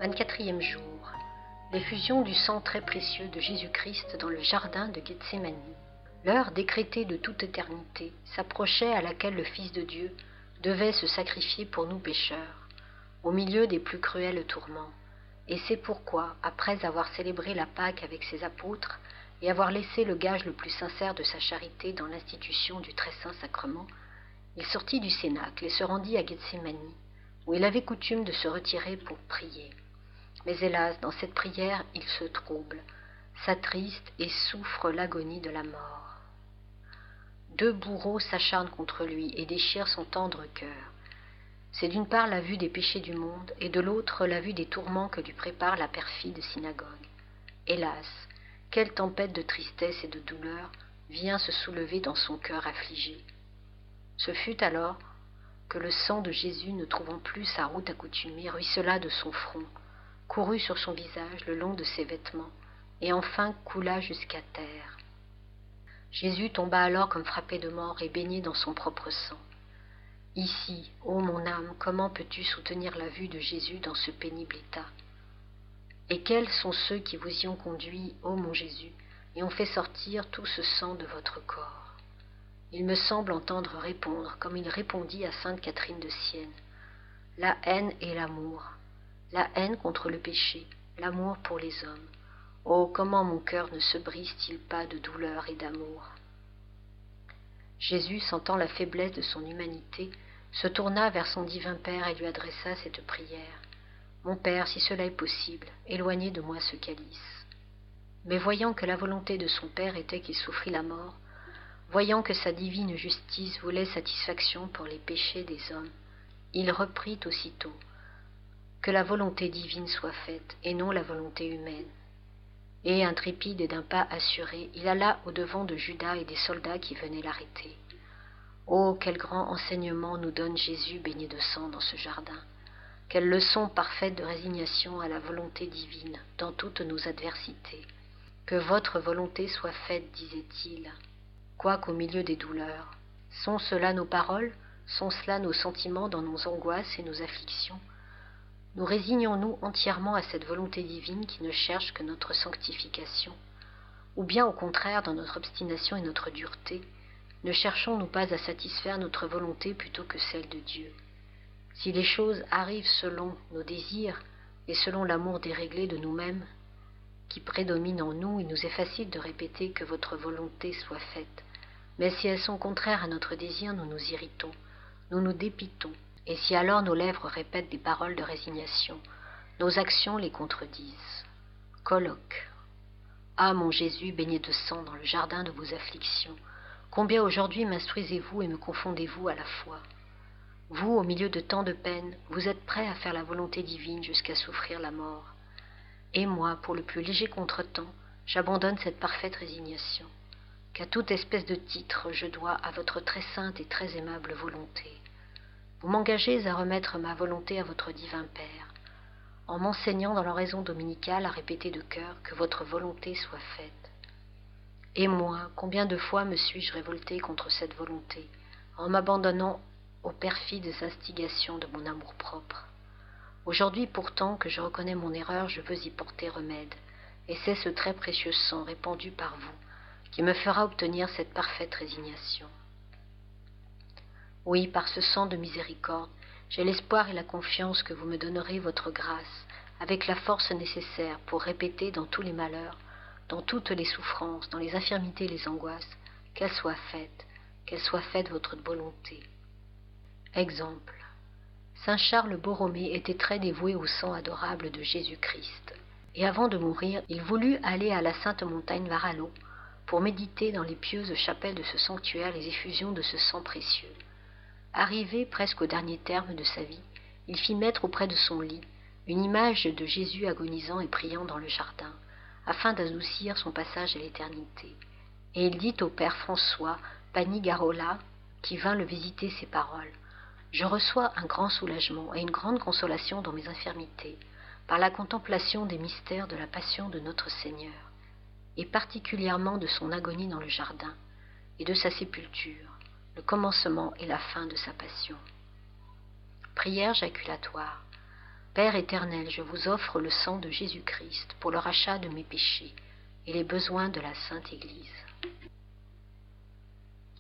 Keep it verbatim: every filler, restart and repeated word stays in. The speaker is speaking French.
vingt-quatrième jour. L'effusion du sang très précieux de Jésus-Christ dans le jardin de Gethsémani. L'heure décrétée de toute éternité s'approchait à laquelle le Fils de Dieu devait se sacrifier pour nous pécheurs, au milieu des plus cruels tourments. Et c'est pourquoi, après avoir célébré la Pâque avec ses apôtres et avoir laissé le gage le plus sincère de sa charité dans l'institution du très saint sacrement, il sortit du cénacle et se rendit à Gethsémani, où il avait coutume de se retirer pour prier. Mais hélas, dans cette prière, il se trouble, s'attriste et souffre l'agonie de la mort. Deux bourreaux s'acharnent contre lui et déchirent son tendre cœur. C'est d'une part la vue des péchés du monde, et de l'autre la vue des tourments que lui prépare la perfide synagogue. Hélas, quelle tempête de tristesse et de douleur vient se soulever dans son cœur affligé. Ce fut alors que le sang de Jésus, ne trouvant plus sa route accoutumée, ruissela de son front, courut sur son visage le long de ses vêtements, et enfin coula jusqu'à terre. Jésus tomba alors comme frappé de mort et baigné dans son propre sang. Ici, ô mon âme, comment peux-tu soutenir la vue de Jésus dans ce pénible état? Et quels sont ceux qui vous y ont conduit, ô mon Jésus, et ont fait sortir tout ce sang de votre corps? Il me semble entendre répondre, comme il répondit à sainte Catherine de Sienne, la haine et l'amour, la haine contre le péché, l'amour pour les hommes. Oh, comment mon cœur ne se brise-t-il pas de douleur et d'amour? Jésus, sentant la faiblesse de son humanité, se tourna vers son divin Père et lui adressa cette prière. Mon Père, si cela est possible, éloignez de moi ce calice. Mais voyant que la volonté de son Père était qu'il souffrît la mort, voyant que sa divine justice voulait satisfaction pour les péchés des hommes, il reprit aussitôt, que la volonté divine soit faite, et non la volonté humaine. Et, intrépide et d'un pas assuré, il alla au-devant de Judas et des soldats qui venaient l'arrêter. Oh, quel grand enseignement nous donne Jésus baigné de sang dans ce jardin! Quelle leçon parfaite de résignation à la volonté divine dans toutes nos adversités! Que votre volonté soit faite, disait-il, quoiqu'au milieu des douleurs. Sont cela nos paroles? Sont cela nos sentiments dans nos angoisses et nos afflictions? Nous résignons-nous entièrement à cette volonté divine qui ne cherche que notre sanctification? Ou bien au contraire, dans notre obstination et notre dureté, ne cherchons-nous pas à satisfaire notre volonté plutôt que celle de Dieu? Si les choses arrivent selon nos désirs et selon l'amour déréglé de nous-mêmes qui prédomine en nous, il nous est facile de répéter que votre volonté soit faite. Mais si elles sont contraires à notre désir, nous nous irritons, nous nous dépitons. Et si alors nos lèvres répètent des paroles de résignation, nos actions les contredisent. Colloque. Ah, mon Jésus, baigné de sang dans le jardin de vos afflictions, combien aujourd'hui m'instruisez-vous et me confondez-vous à la fois? Vous, au milieu de tant de peines, vous êtes prêt à faire la volonté divine jusqu'à souffrir la mort. Et moi, pour le plus léger contretemps, j'abandonne cette parfaite résignation, qu'à toute espèce de titre je dois à votre très sainte et très aimable volonté. Vous m'engagez à remettre ma volonté à votre divin Père, en m'enseignant dans l'oraison dominicale à répéter de cœur que votre volonté soit faite. Et moi, combien de fois me suis-je révolté contre cette volonté, en m'abandonnant aux perfides instigations de mon amour-propre. Aujourd'hui pourtant que je reconnais mon erreur, je veux y porter remède, et c'est ce très précieux sang répandu par vous qui me fera obtenir cette parfaite résignation. Oui, par ce sang de miséricorde, j'ai l'espoir et la confiance que vous me donnerez votre grâce, avec la force nécessaire pour répéter dans tous les malheurs, dans toutes les souffrances, dans les infirmités et les angoisses, qu'elle soit faite, qu'elle soit faite votre volonté. Exemple. Saint Charles Borromée était très dévoué au sang adorable de Jésus-Christ, et avant de mourir, il voulut aller à la sainte montagne Varallo pour méditer dans les pieuses chapelles de ce sanctuaire les effusions de ce sang précieux. Arrivé presque au dernier terme de sa vie, il fit mettre auprès de son lit une image de Jésus agonisant et priant dans le jardin, afin d'adoucir son passage à l'éternité. Et il dit au père François Panigarola, qui vint le visiter, ces paroles. « Je reçois un grand soulagement et une grande consolation dans mes infirmités, par la contemplation des mystères de la passion de notre Seigneur, et particulièrement de son agonie dans le jardin, et de sa sépulture, le commencement et la fin de sa passion. » Prière jaculatoire. Père éternel, je vous offre le sang de Jésus-Christ pour le rachat de mes péchés et les besoins de la Sainte Église.